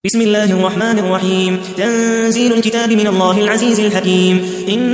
بسم الله الرحمن الرحيم. تنزيل الكتاب من الله العزيز الحكيم.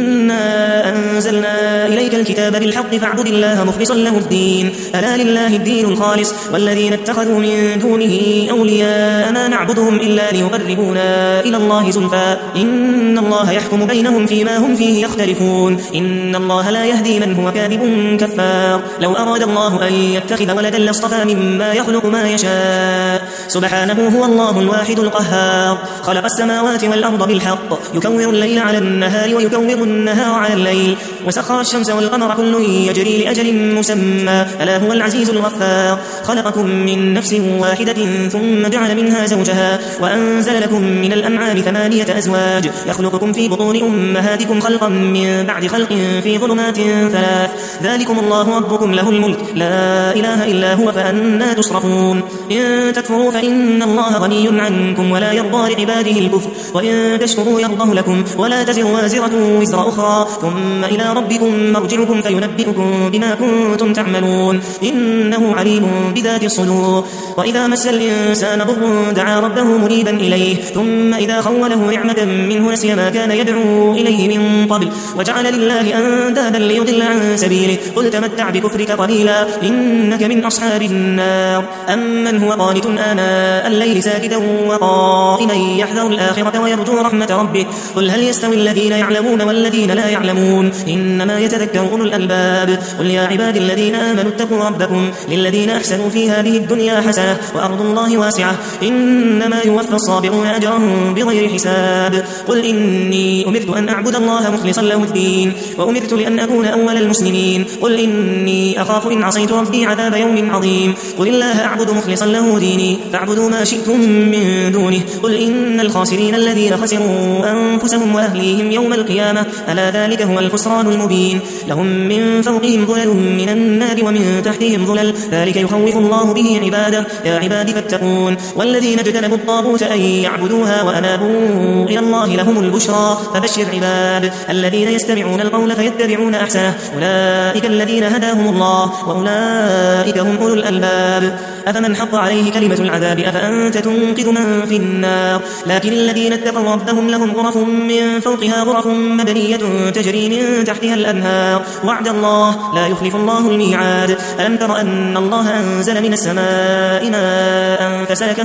إنا أنزلنا إليك الكتاب بالحق فاعبد الله مخلصا له الدين ألا لله الدين الخالص والذين اتخذوا من دونه أولياء ما نعبدهم إلا ليقربونا إلى الله زلفى إن الله يحكم بينهم فيما هم فيه يختلفون إن الله لا يهدي من هو كاذب كفار. لو أراد الله أن يتخذ ولدا لاصطفى مما يخلق ما يشاء سبحانه هو الله الواحد القهار. خلق السماوات والأرض بالحق يكور الليل على النهار ويكور النهار على الليل وسخر الشمس والقمر كل يجري لأجل مسمى ألا هو العزيز الغفار. خلقكم من نفس واحدة ثم جعل منها زوجها وأنزل لكم من الأنعام 8 أزواج يخلقكم في بطون أمهاتكم خلقا من بعد خلق في ظلمات 3 ذلكم الله ربكم له الملك لا إله إلا هو فأنا تصرفون. إن تكفروا فإن الله غني عنكم ولا يرضى لعباده الكفر وإن تشكروا يرضه لكم ولا تزر وازرة وزر أخرى ثم إلى ربكم مرجعكم فينبئكم بما كنتم تعملون إنه عليم بذات الصدور. وإذا مس الإنسان ضر دعا ربه منيبا إليه ثم إذا خوله نعمة منه نسي ما كان يدعو إليه من قبل وجعل لله أندادا ليضل عن سبيله قل تمتع بكفرك قليلا إنك من أصحاب النار. أمن هو قانت آناء الليل ساكتا وقائما يحذر الآخرة ويرجو رحمة ربه قل هل يستوي الذين يعلمون والذين لا يعلمون إنما يتذكر أولو الألباب. قل يا عبادي الذين آمنوا اتقوا ربكم للذين أحسنوا في هذه الدنيا حسنة وأرض الله واسعة إنما يوفى الصابرون أجرهم بغير حساب. قل إني أمرت أن أعبد الله مخلصا له الدين وأمرت لأن أكون أول المسلمين. قل إني أخاف إن عصيت ربي عذاب يوم عظيم. قل الله أعبد مخلصا له ديني فاعبدوا ما شئتم من دونه. قل إن الخاسرين الذين خسروا أنفسهم وأهليهم يوم القيامة ألا ذلك هو الخسران المبين. لهم من فوقهم ظلل من النار ومن تحتهم ظلل ذلك يخوف الله به عباده يا عباد فاتقون. والذين اجتنبوا الطاغوت أن يعبدوها وأنابوا إلى الله لهم البشرى فبشر عباد الذين يستمعون القول فيتبعون أحسنه أولئك الذين هداهم الله وأولئك هم أولو الألباب. أفمن حق عليه كلمة العذاب أفأنت تنقذ من في النار. لكن الذين اتقوا ربهم لهم غرف من فوقها غرف مبنية تجري من تحتها الأنهار وعد الله لا يخلف الله الميعاد. ألم تر أن الله أنزل من السماء ماء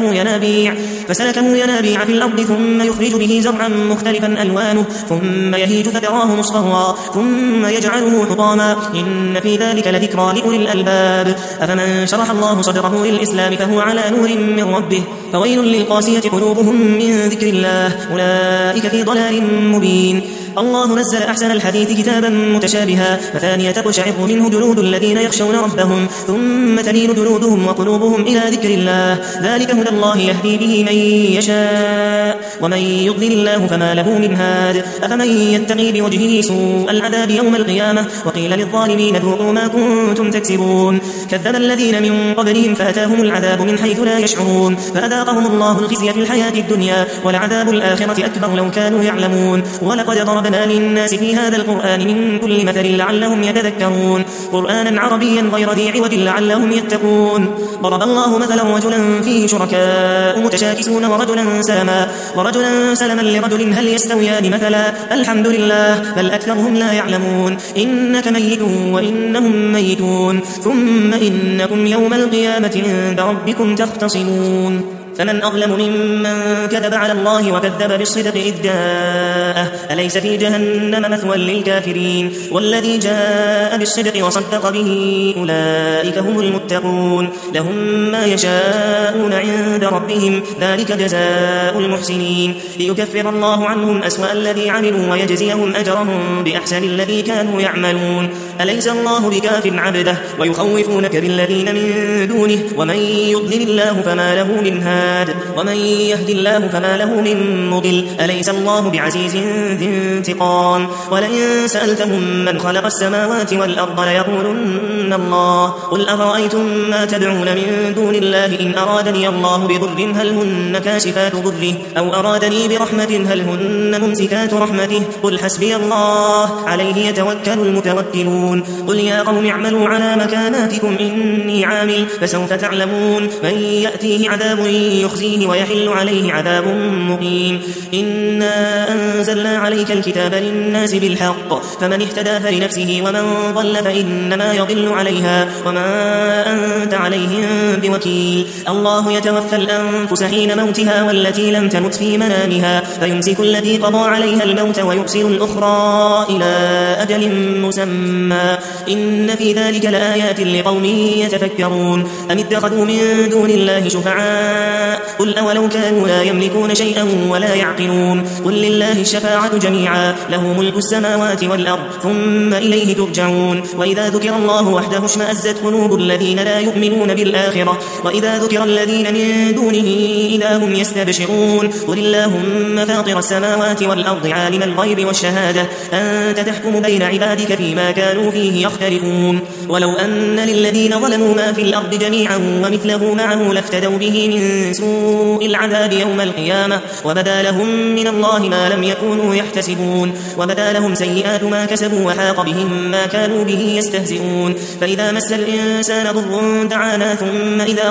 فسلكه ينابيع في الأرض ثم يخرج به زرعا مختلفا ألوانه ثم يهيج فتراه مصفرا ثم يجعله حطاما إن في ذلك لذكرى لأولي الألباب. أفمن شرح الله صدره للإسلام فهو على نور من ربه فويل للقاسية قلوبهم من ذكر الله أولئك في ضلال مبين. الله نزل أحسن الحديث كتابا متشابها مثانية تقشعر منه جلود الذين يخشون ربهم ثم تلين جلودهم وقلوبهم إلى ذكر الله ذلك هدى الله يهدي به من يشاء ومن يضلل الله فما له من هاد. أفمن يتقي بوجهه سوء العذاب يوم القيامة وقيل للظالمين ذوقوا ما كنتم تكسبون. كذب الذين من قبلهم فأتاهم العذاب من حيث لا يشعرون فأذاقهم الله الخزي في الحياة الدنيا ولعذاب الآخرة أكبر لو كانوا يعلمون. ولقد ضربنا للناس في هذا القرآن من كل مثل لعلهم يتذكرون قرآنا عربيا غير ذي عوج لعلهم يتقون. ضرب الله مثلا رجلا فيه شركاء متشاكسون ورجلا سلما لرجل هل يستويان مثلا الحمد لله بل أكثرهم لا يعلمون. إنك ميت وإنهم ميتون ثم إنكم يوم القيامة عند ربكم تختصمون. فمن أظلم ممن كذب على الله وكذب بالصدق إذ جاءه أليس في جهنم مثوى للكافرين. والذي جاء بالصدق وصدق به أولئك هم المتقون لهم ما يشاءون عند ربهم ذلك جزاء المحسنين ليكفر الله عنهم أسوأ الذي عملوا ويجزيهم أجرهم بأحسن الذي كانوا يعملون. أليس الله بكاف عبده ويخوفونك بالذين من دونه ومن يضلل الله فما له من هاد ومن يهد الله فما له من مضل. أليس الله بعزيز ذي انتقام. ولئن سألتهم من خلق السماوات والأرض ليقولن الله. قل أفرأيتم ما تدعون من دون الله إن أرادني الله بضر هل هن كاشفات ضره أو أرادني برحمة هل هن ممسكات رحمته قل حسبي الله عليه يتوكل المتوكلون. قل يا قوم اعملوا على مكاناتكم إني عامل فسوف تعلمون من يأتيه عذاب يخزيه فيه ويحل عليه عذاب مقيم. إنا أنزلنا عليك الكتاب للناس بالحق فمن اهتدى فلنفسه ومن ضل فإنما يضل عليها وما أنت عليهم بوكيل. الله يتوفى الأنفس حين موتها والتي لم تمت في منامها فيمسك التي قضى عليها الموت ويرسل الأخرى إلى أجل مسمى إن في ذلك لآيات لقوم يتفكرون. أم اتخذوا من دون الله شفعاء قل أولو كانوا لا يملكون شيئا ولا يعقلون قل لله الشفاعة جميعا له ملك السماوات والأرض ثم إليه ترجعون. وإذا ذكر الله وحده اشمأزت قلوب الذين لا يؤمنون بالآخرة وإذا ذكر الذين من دونه إذا هم يستبشرون قل اللهم فاطر السماوات والأرض عالم الغيب والشهادة أنت تحكم بين عبادك فيما كانوا فيه يختلفون. ولو أن للذين ظلموا ما في الأرض جميعا ومثله معه لافتدوا به من سوء العذاب يوم القيامة وبدا لهم من الله ما لم يكونوا يحتسبون وبدا لهم سيئات ما كسبوا وحاق بهم ما كانوا به يستهزئون. فإذا مس الإنسان ضر دعانا ثم إذا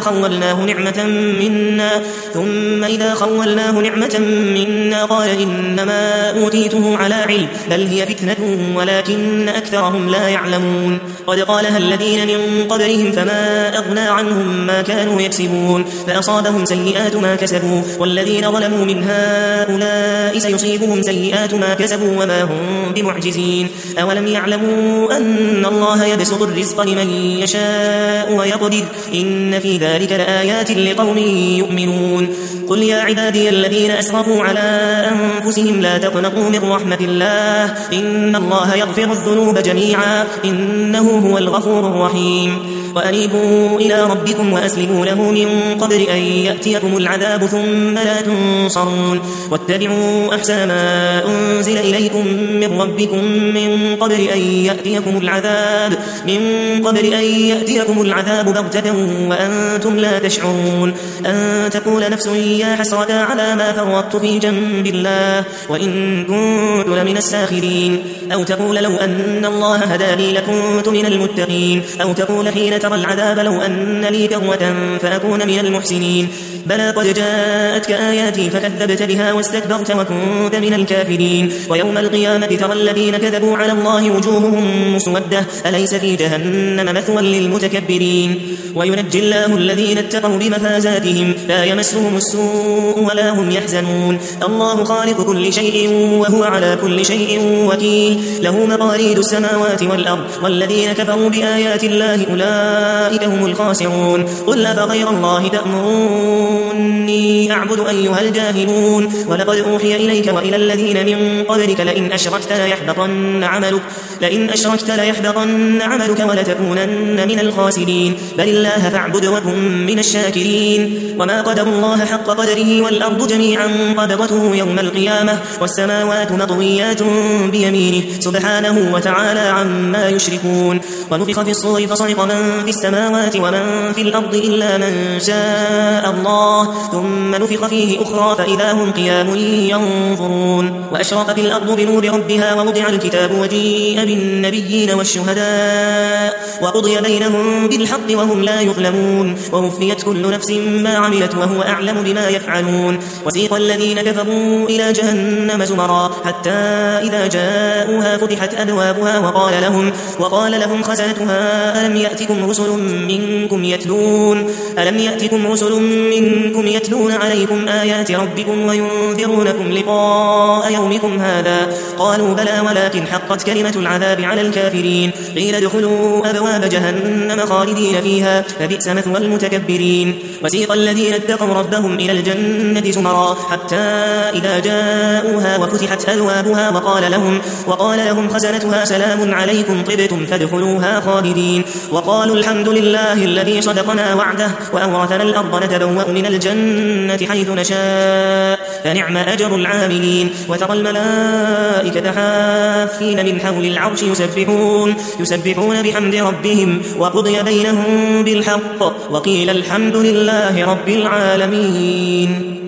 خولناه نعمة منا قال إنما أوتيته على علم بل هي فتنة ولكن أكثرهم لا يعلمون. قد قالها الذين من قبلهم فما أغنى عنهم ما كانوا يكسبون فأصابهم سيئات ما كسبوا والذين ظلموا من هؤلاء سيصيبهم سيئات ما كسبوا وما هم بمعجزين. أولم يعلموا أن الله يبسط الرزق لمن يشاء ويقدر إن في ذلك لآيات لقوم يؤمنون. قل يا عبادي الذين أسرفوا على أنفسهم لا تقنطوا من رحمة الله إن الله يغفر الذنوب جميعا إنه هو الغفور الرحيم. وأنيبوا إلى ربكم وأسلموا له من قبل أن يأتيكم العذاب ثم لا تنصرون واتبعوا أحسن ما أنزل إليكم من ربكم من قبل أن يأتيكم العذاب بغتة وأنتم لا تشعرون أن تقول نفس يا حسرة على ما فرطت في جنب الله وإن كنت لمن الساخرين أو تقول لو أن الله هداني لكنت من المتقين أو تقول حين ترى العذاب لو أن لي كرة فأكون من المحسنين. بلى قد جاءتك آياتي فكذبت بها واستكبرت وكنت من الكافرين. ويوم القيامة ترى الذين كذبوا على الله وجوههم مسودة أليس في جهنم مثوى للمتكبرين. وينجي الله الذين اتقوا بمفازاتهم لا يمسهم السوء ولا هم يحزنون. الله خالق كل شيء وهو على كل شيء وكيل له مقاليد السماوات والأرض والذين كفروا بآيات الله أولئك هم الخاسرون. قل أفغير الله تأمروني أعبد أيها الجاهلون ولقد أوحي إليك وإلى الذين من قبلك لئن أشركت ليحبطن عملك ولتكونن من الخاسرين. بل الله فاعبد وكن من الشاكرين. وما قدر الله حق قدره والأرض جميعا قبضته يوم القيامة والسماوات مطويات بيمينه سبحانه وتعالى عما يشركون. ونفخ في الصور فصعق من في السماوات ومن في الأرض إلا من شاء الله ثم نفخ فيه أخرى فإذا هم قيام ينظرون. وأشرقت الأرض بنور ربها ووضع الكتاب وجيء بالنبيين والشهداء وقضي بينهم بالحق وهم لا يظلمون ووفيت كل نفس ما عملت وهو أعلم بما يفعلون. وسيق الذين كفروا إلى جهنم زمرا حتى إذا جاءوها فتحت أبوابها وقال لهم خزنتها ألم يأتكم رسل منكم يتلون عليكم آيات ربكم وينذرونكم لقاء يومكم هذا قالوا بلى ولكن حقت كلمة العذاب على الكافرين. قيل ادخلوا أبواب جهنم خالدين فيها فبئس مثوى المتكبرين. وسيق الذين اتقوا ربهم إلى الجنة زمرا حتى إذا جاءوها وفتحت أبوابها وقال لهم خزنتها سلام عليكم طبتم فادخلوها خالدين. وقالوا الحمد لله الذي صدقنا وعده وأورثنا الأرض نتبوأ من الجنة حيث نشاء فنعم أجر العاملين. وترى الملائكة حافين من حول العرش يسبحون بحمد ربهم وقضي بينهم بالحق وقيل الحمد لله رب العالمين.